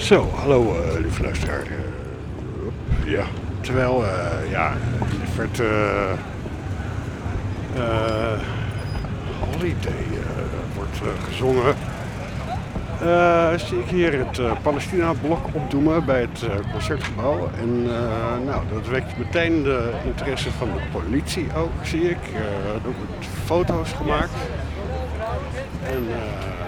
Zo, hallo lieve luisteraar. Ja, terwijl in de verte Holiday wordt gezongen, zie ik hier het Palestina-blok opdoemen bij het Concertgebouw. En dat wekt meteen de interesse van de politie ook, zie ik. Er worden foto's gemaakt. En